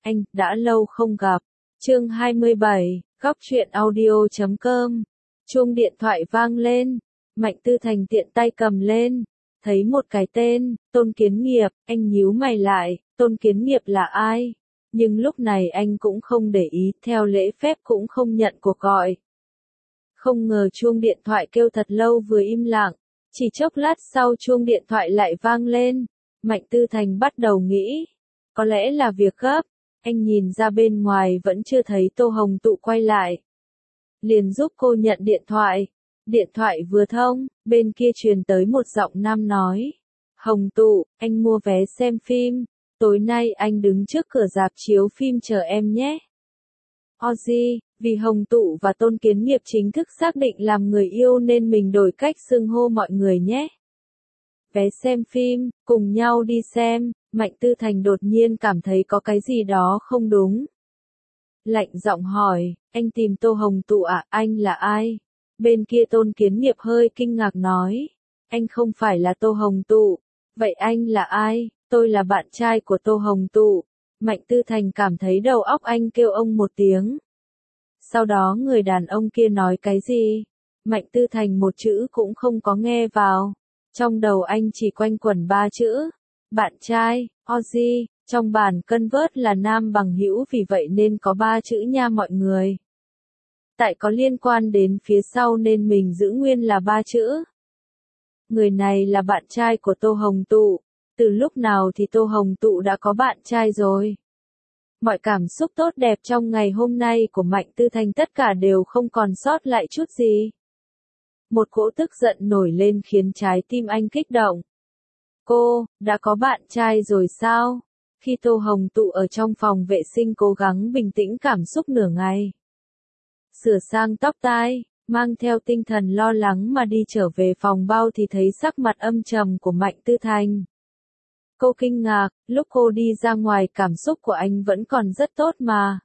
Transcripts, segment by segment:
anh, đã lâu không gặp. Chương 27, góc truyện audio.com. Chuông điện thoại vang lên, Mạnh Tư Thành tiện tay cầm lên, thấy một cái tên, Tôn Kiến Nghiệp, anh nhíu mày lại, Tôn Kiến Nghiệp là ai? Nhưng lúc này anh cũng không để ý, theo lễ phép cũng không nhận cuộc gọi. Không ngờ chuông điện thoại kêu thật lâu vừa im lặng, chỉ chốc lát sau chuông điện thoại lại vang lên, Mạnh Tư Thành bắt đầu nghĩ, có lẽ là việc gấp, anh nhìn ra bên ngoài vẫn chưa thấy Tô Hồng Tụ quay lại. Liền giúp cô nhận điện thoại vừa thông, bên kia truyền tới một giọng nam nói, Hồng Tụ, anh mua vé xem phim, tối nay anh đứng trước cửa rạp chiếu phim chờ em nhé. Ozzy, vì Hồng Tụ và Tôn Kiến Nghiệp chính thức xác định làm người yêu nên mình đổi cách xưng hô mọi người nhé. Vé xem phim, cùng nhau đi xem, Mạnh Tư Thành đột nhiên cảm thấy có cái gì đó không đúng. Lạnh giọng hỏi, anh tìm Tô Hồng Tụ à, anh là ai? Bên kia Tôn Kiến Nghiệp hơi kinh ngạc nói, anh không phải là Tô Hồng Tụ, vậy anh là ai? Tôi là bạn trai của Tô Hồng Tụ. Mạnh Tư Thành cảm thấy đầu óc anh kêu ông một tiếng. Sau đó người đàn ông kia nói cái gì? Mạnh Tư Thành một chữ cũng không có nghe vào. Trong đầu anh chỉ quanh quẩn 3 chữ. Bạn trai, Ozzy, trong bản convert là nam bằng hữu vì vậy nên có 3 chữ nha mọi người. Tại có liên quan đến phía sau nên mình giữ nguyên là 3 chữ. Người này là bạn trai của Tô Hồng Tụ. Từ lúc nào thì Tô Hồng Tụ đã có bạn trai rồi? Mọi cảm xúc tốt đẹp trong ngày hôm nay của Mạnh Tư Thành tất cả đều không còn sót lại chút gì. Một cỗ tức giận nổi lên khiến trái tim anh kích động. Cô, đã có bạn trai rồi sao? Khi Tô Hồng Tụ ở trong phòng vệ sinh cố gắng bình tĩnh cảm xúc nửa ngày. Sửa sang tóc tai, mang theo tinh thần lo lắng mà đi trở về phòng bao thì thấy sắc mặt âm trầm của Mạnh Tư Thành. Cô kinh ngạc, lúc cô đi ra ngoài cảm xúc của anh vẫn còn rất tốt mà.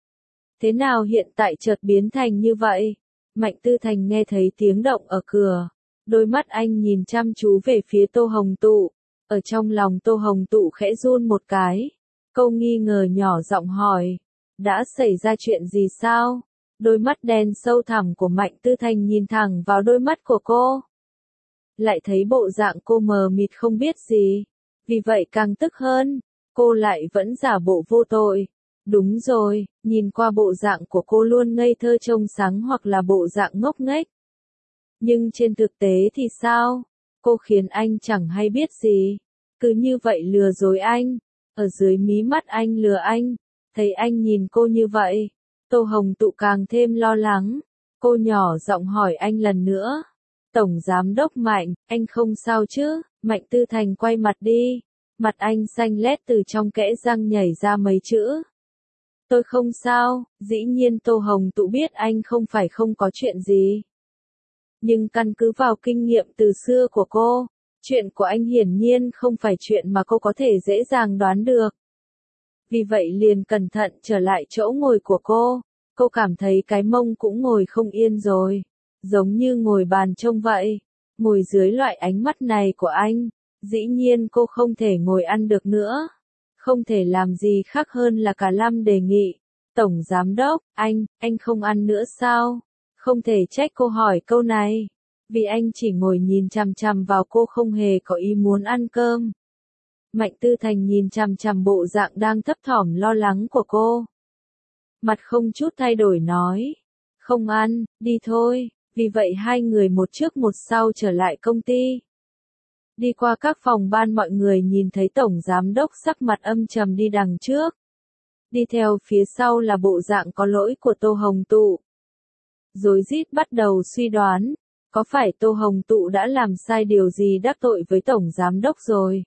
Thế nào hiện tại chợt biến thành như vậy? Mạnh Tư Thành nghe thấy tiếng động ở cửa. Đôi mắt anh nhìn chăm chú về phía Tô Hồng Tụ. Ở trong lòng Tô Hồng Tụ khẽ run một cái. Câu nghi ngờ nhỏ giọng hỏi. Đã xảy ra chuyện gì sao? Đôi mắt đen sâu thẳm của Mạnh Tư Thành nhìn thẳng vào đôi mắt của cô. Lại thấy bộ dạng cô mờ mịt không biết gì. Vì vậy càng tức hơn, cô lại vẫn giả bộ vô tội. Đúng rồi, nhìn qua bộ dạng của cô luôn ngây thơ trông sáng hoặc là bộ dạng ngốc nghếch. Nhưng trên thực tế thì sao? Cô khiến anh chẳng hay biết gì. Cứ như vậy lừa dối anh. Ở dưới mí mắt anh lừa anh. Thấy anh nhìn cô như vậy. Tô Hồng Tụ càng thêm lo lắng. Cô nhỏ giọng hỏi anh lần nữa. Tổng Giám đốc Mạnh, anh không sao chứ? Mạnh Tư Thành quay mặt đi. Mặt anh xanh lét từ trong kẽ răng nhảy ra mấy chữ. Tôi không sao, dĩ nhiên Tô Hồng Tụ biết anh không phải không có chuyện gì. Nhưng căn cứ vào kinh nghiệm từ xưa của cô, chuyện của anh hiển nhiên không phải chuyện mà cô có thể dễ dàng đoán được. Vì vậy liền cẩn thận trở lại chỗ ngồi của cô cảm thấy cái mông cũng ngồi không yên rồi. Giống như ngồi bàn trông vậy, ngồi dưới loại ánh mắt này của anh, dĩ nhiên cô không thể ngồi ăn được nữa. Không thể làm gì khác hơn là cả Lâm đề nghị. Tổng Giám đốc, anh không ăn nữa sao? Không thể trách cô hỏi câu này. Vì anh chỉ ngồi nhìn chằm chằm vào cô không hề có ý muốn ăn cơm. Mạnh Tư Thành nhìn chằm chằm bộ dạng đang thấp thỏm lo lắng của cô. Mặt không chút thay đổi nói. Không ăn, đi thôi. Vì vậy hai người một trước một sau trở lại công ty. Đi qua các phòng ban mọi người nhìn thấy Tổng Giám đốc sắc mặt âm trầm đi đằng trước. Đi theo phía sau là bộ dạng có lỗi của Tô Hồng Tụ. Rối rít bắt đầu suy đoán, có phải Tô Hồng Tụ đã làm sai điều gì đắc tội với Tổng Giám đốc rồi?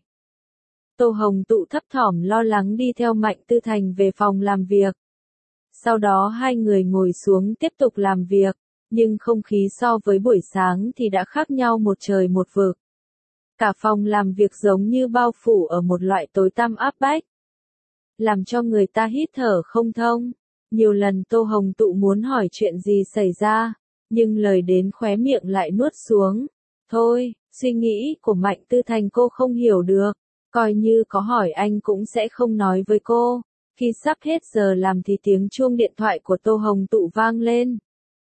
Tô Hồng Tụ thấp thỏm lo lắng đi theo Mạnh Tư Thành về phòng làm việc. Sau đó hai người ngồi xuống tiếp tục làm việc, nhưng không khí so với buổi sáng thì đã khác nhau một trời một vực. Cả phòng làm việc giống như bao phủ ở một loại tối tăm áp bách, làm cho người ta hít thở không thông. Nhiều lần Tô Hồng Tụ muốn hỏi chuyện gì xảy ra, nhưng lời đến khóe miệng lại nuốt xuống. Thôi, suy nghĩ của Mạnh Tư Thành cô không hiểu được, coi như có hỏi anh cũng sẽ không nói với cô. Khi sắp hết giờ làm thì tiếng chuông điện thoại của Tô Hồng Tụ vang lên.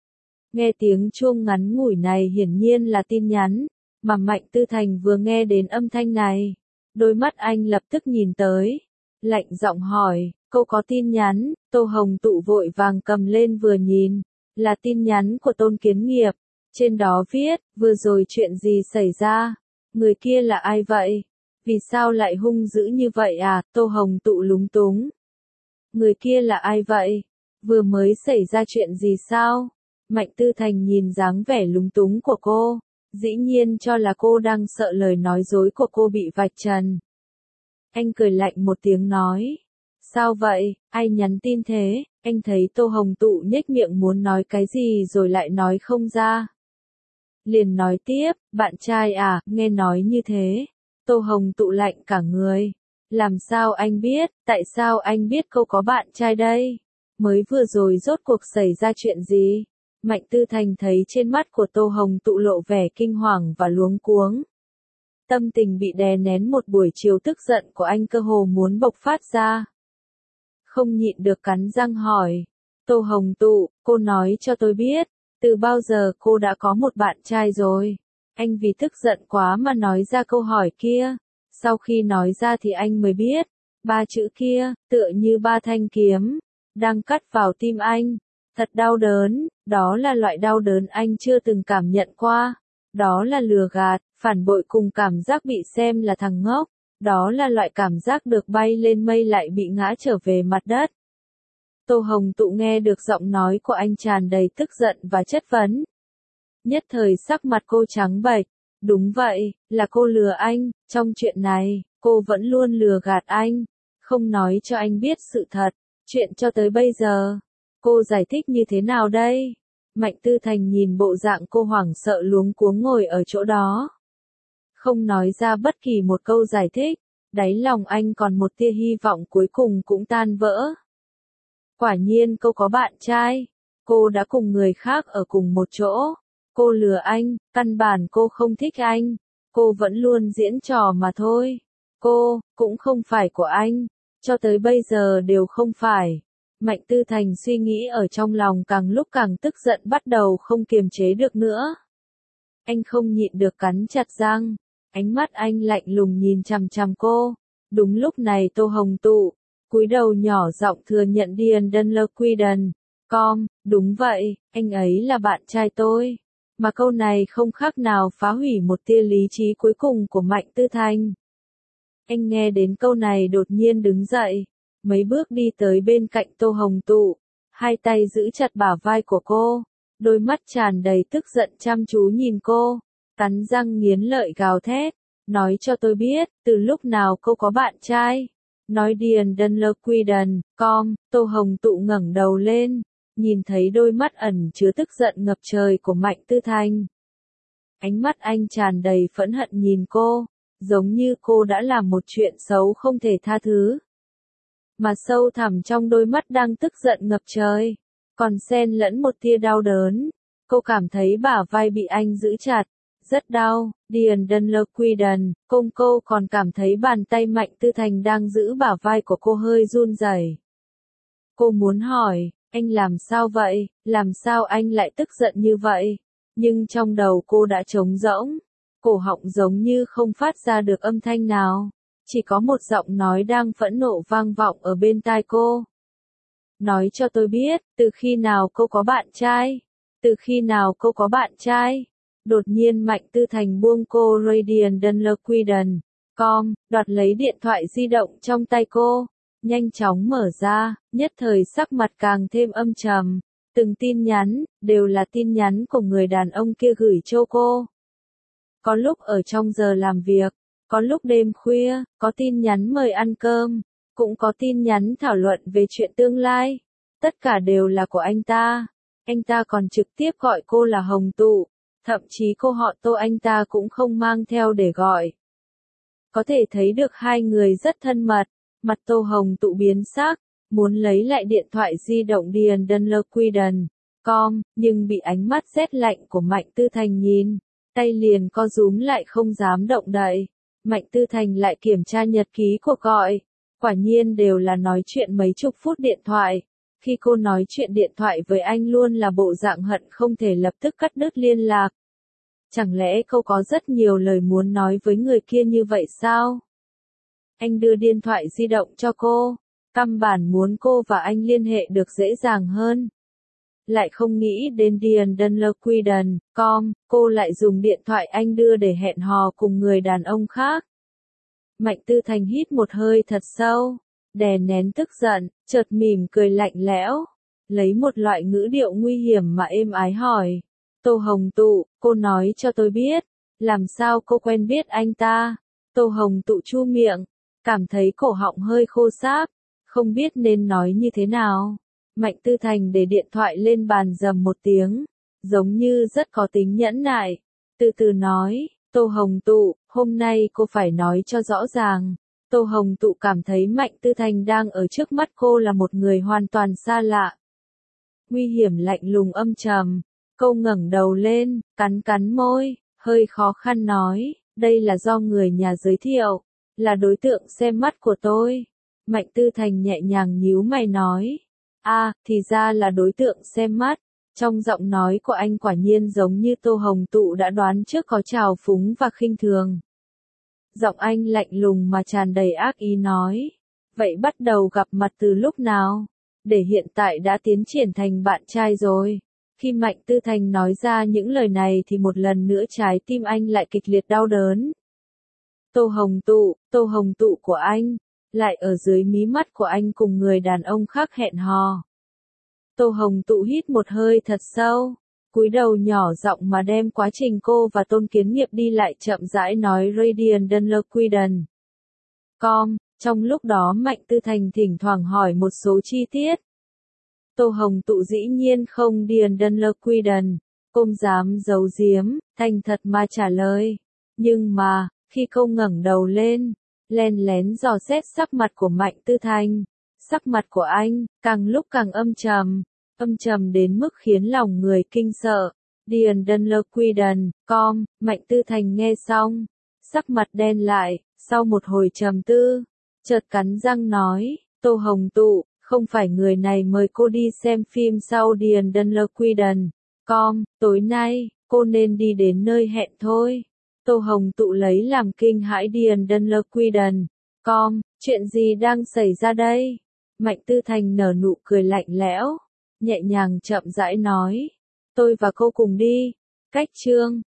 Nghe tiếng chuông ngắn ngủi này hiển nhiên là tin nhắn, mà Mạnh Tư Thành vừa nghe đến âm thanh này. Đôi mắt anh lập tức nhìn tới, lạnh giọng hỏi, cô có tin nhắn, Tô Hồng Tụ vội vàng cầm lên vừa nhìn, là tin nhắn của Tôn Kiến Nghiệp, trên đó viết, vừa rồi chuyện gì xảy ra, người kia là ai vậy, vì sao lại hung dữ như vậy à, Tô Hồng Tụ lúng túng. Người kia là ai vậy, vừa mới xảy ra chuyện gì sao, Mạnh Tư Thành nhìn dáng vẻ lúng túng của cô, dĩ nhiên cho là cô đang sợ lời nói dối của cô bị vạch trần. Anh cười lạnh một tiếng nói. Sao vậy, ai nhắn tin thế, anh thấy Tô Hồng Tụ nhếch miệng muốn nói cái gì rồi lại nói không ra. Liền nói tiếp, bạn trai à, nghe nói như thế. Tô Hồng Tụ lạnh cả người. Làm sao anh biết, tại sao anh biết cô có bạn trai đây? Mới vừa rồi rốt cuộc xảy ra chuyện gì? Mạnh Tư Thành thấy trên mắt của Tô Hồng Tụ lộ vẻ kinh hoàng và luống cuống. Tâm tình bị đè nén một buổi chiều tức giận của anh cơ hồ muốn bộc phát ra. Không nhịn được cắn răng hỏi. Tô Hồng Tụ, cô nói cho tôi biết, từ bao giờ cô đã có một bạn trai rồi? Anh vì tức giận quá mà nói ra câu hỏi kia. Sau khi nói ra thì anh mới biết, ba chữ kia, tựa như ba thanh kiếm, đang cắt vào tim anh. Thật đau đớn, đó là loại đau đớn anh chưa từng cảm nhận qua. Đó là lừa gạt, phản bội cùng cảm giác bị xem là thằng ngốc. Đó là loại cảm giác được bay lên mây lại bị ngã trở về mặt đất. Tô Hồng Tụ nghe được giọng nói của anh tràn đầy tức giận và chất vấn. Nhất thời sắc mặt cô trắng bệch. Đúng vậy, là cô lừa anh, trong chuyện này, cô vẫn luôn lừa gạt anh, không nói cho anh biết sự thật, chuyện cho tới bây giờ. Cô giải thích như thế nào đây? Mạnh Tư Thành nhìn bộ dạng cô hoảng sợ luống cuống ngồi ở chỗ đó. Không nói ra bất kỳ một câu giải thích, đáy lòng anh còn một tia hy vọng cuối cùng cũng tan vỡ. Quả nhiên cô có bạn trai, cô đã cùng người khác ở cùng một chỗ, cô lừa anh, căn bản cô không thích anh, cô vẫn luôn diễn trò mà thôi. Cô, cũng không phải của anh, cho tới bây giờ đều không phải. Mạnh Tư Thành suy nghĩ ở trong lòng càng lúc càng tức giận bắt đầu không kiềm chế được nữa. Anh không nhịn được cắn chặt răng, ánh mắt anh lạnh lùng nhìn chằm chằm cô. Đúng lúc này Tô Hồng Tụ, cúi đầu nhỏ giọng thừa nhận Điền Đơn Lơ Quy Đần. Đúng vậy, anh ấy là bạn trai tôi. Mà câu này không khác nào phá hủy một tia lý trí cuối cùng của Mạnh Tư Thành. Anh nghe đến câu này đột nhiên đứng dậy, mấy bước đi tới bên cạnh Tô Hồng Tụ, hai tay giữ chặt bả vai của cô, đôi mắt tràn đầy tức giận chăm chú nhìn cô, cắn răng nghiến lợi gào thét, nói cho tôi biết, từ lúc nào cô có bạn trai? Nói Điền Đơn Lơ Quy Đần, Tô Hồng Tụ ngẩng đầu lên, nhìn thấy đôi mắt ẩn chứa tức giận ngập trời của Mạnh Tư Thành. Ánh mắt anh tràn đầy phẫn hận nhìn cô, giống như cô đã làm một chuyện xấu không thể tha thứ. Mà sâu thẳm trong đôi mắt đang tức giận ngập trời, còn xen lẫn một tia đau đớn. Cô cảm thấy bả vai bị anh giữ chặt, rất đau. Điền Đơn Lơ Quy Đần, cô còn cảm thấy bàn tay Mạnh Tư Thành đang giữ bả vai của cô hơi run rẩy. Cô muốn hỏi, anh làm sao vậy, làm sao anh lại tức giận như vậy? Nhưng trong đầu cô đã trống rỗng, cổ họng giống như không phát ra được âm thanh nào. Chỉ có một giọng nói đang phẫn nộ vang vọng ở bên tai cô. Nói cho tôi biết, từ khi nào cô có bạn trai? Từ khi nào cô có bạn trai? Đột nhiên Mạnh Tư Thành buông cô Điền Đơn Lơ Quy Đần, đoạt lấy điện thoại di động trong tay cô, nhanh chóng mở ra, nhất thời sắc mặt càng thêm âm trầm. Từng tin nhắn, đều là tin nhắn của người đàn ông kia gửi cho cô. Có lúc ở trong giờ làm việc, có lúc đêm khuya, có tin nhắn mời ăn cơm, cũng có tin nhắn thảo luận về chuyện tương lai. Tất cả đều là của anh ta. Anh ta còn trực tiếp gọi cô là Hồng Tụ, thậm chí cô họ Tô anh ta cũng không mang theo để gọi. Có thể thấy được hai người rất thân mật, mặt Tô Hồng Tụ biến sắc, muốn lấy lại điện thoại di động Điền Đơn Lơ Quy Đần, nhưng bị ánh mắt rét lạnh của Mạnh Tư Thành nhìn, tay liền co rúm lại không dám động đậy. Mạnh Tư Thành lại kiểm tra nhật ký cuộc gọi, Quả nhiên đều là nói chuyện mấy chục phút điện thoại. Khi cô nói chuyện điện thoại với anh luôn là bộ dạng hận không thể lập tức cắt đứt liên lạc. Chẳng lẽ cô có rất nhiều lời muốn nói với người kia như vậy sao? Anh đưa điện thoại di động cho cô, căn bản muốn cô và anh liên hệ được dễ dàng hơn. Lại không nghĩ đến DianDunlerQuiden.com, cô lại dùng điện thoại anh đưa để hẹn hò cùng người đàn ông khác. Mạnh Tư Thành hít một hơi thật sâu, đè nén tức giận, chợt mỉm cười lạnh lẽo, lấy một loại ngữ điệu nguy hiểm mà êm ái hỏi. Tô Hồng Tụ, cô nói cho tôi biết, làm sao cô quen biết anh ta? Tô Hồng Tụ chu miệng, cảm thấy cổ họng hơi khô sáp, không biết nên nói như thế nào. Mạnh Tư Thành để điện thoại lên bàn rầm một tiếng, giống như rất có tính nhẫn nại, từ từ nói, Tô Hồng Tụ, hôm nay cô phải nói cho rõ ràng. Tô Hồng Tụ cảm thấy Mạnh Tư Thành đang ở trước mắt cô là một người hoàn toàn xa lạ. Nguy hiểm lạnh lùng âm trầm, cô ngẩng đầu lên, cắn cắn môi, hơi khó khăn nói, đây là do người nhà giới thiệu, là đối tượng xem mắt của tôi. Mạnh Tư Thành nhẹ nhàng nhíu mày nói, thì ra là đối tượng xem mắt. Trong giọng nói của anh quả nhiên giống như Tô Hồng Tụ đã đoán trước có trào phúng và khinh thường. Giọng anh lạnh lùng mà tràn đầy ác ý nói, vậy bắt đầu gặp mặt từ lúc nào? Để hiện tại đã tiến triển thành bạn trai rồi. Khi Mạnh Tư Thành nói ra những lời này thì một lần nữa trái tim anh lại kịch liệt đau đớn. Tô Hồng Tụ của anh, lại ở dưới mí mắt của anh cùng người đàn ông khác hẹn hò. Tô Hồng Tụ hít một hơi thật sâu, cúi đầu nhỏ giọng mà đem quá trình cô và Tôn Kiến Nghiệp đi lại chậm rãi nói DianDunlerQuiden.com, trong lúc đó Mạnh Tư Thành thỉnh thoảng hỏi một số chi tiết. Tô Hồng Tụ dĩ nhiên không DianDunlerQuiden.com dám giấu giếm, thành thật mà trả lời. Nhưng mà, khi cô ngẩng đầu lên, len lén dò xét sắc mặt của Mạnh Tư Thành, sắc mặt của anh, càng lúc càng âm trầm đến mức khiến lòng người kinh sợ. DianDunlerQuiden.com, Mạnh Tư Thành nghe xong, sắc mặt đen lại, sau một hồi trầm tư, chợt cắn răng nói, Tô Hồng Tụ, không phải người này mời cô đi xem phim sau DianDunlerQuiden.com, tối nay, cô nên đi đến nơi hẹn thôi. Tô Hồng Tụ lấy làm kinh hãi DianDunlerQuiden.com, chuyện gì đang xảy ra đây? Mạnh Tư Thành nở nụ cười lạnh lẽo, nhẹ nhàng chậm rãi nói, tôi và cô cùng đi. Cách chương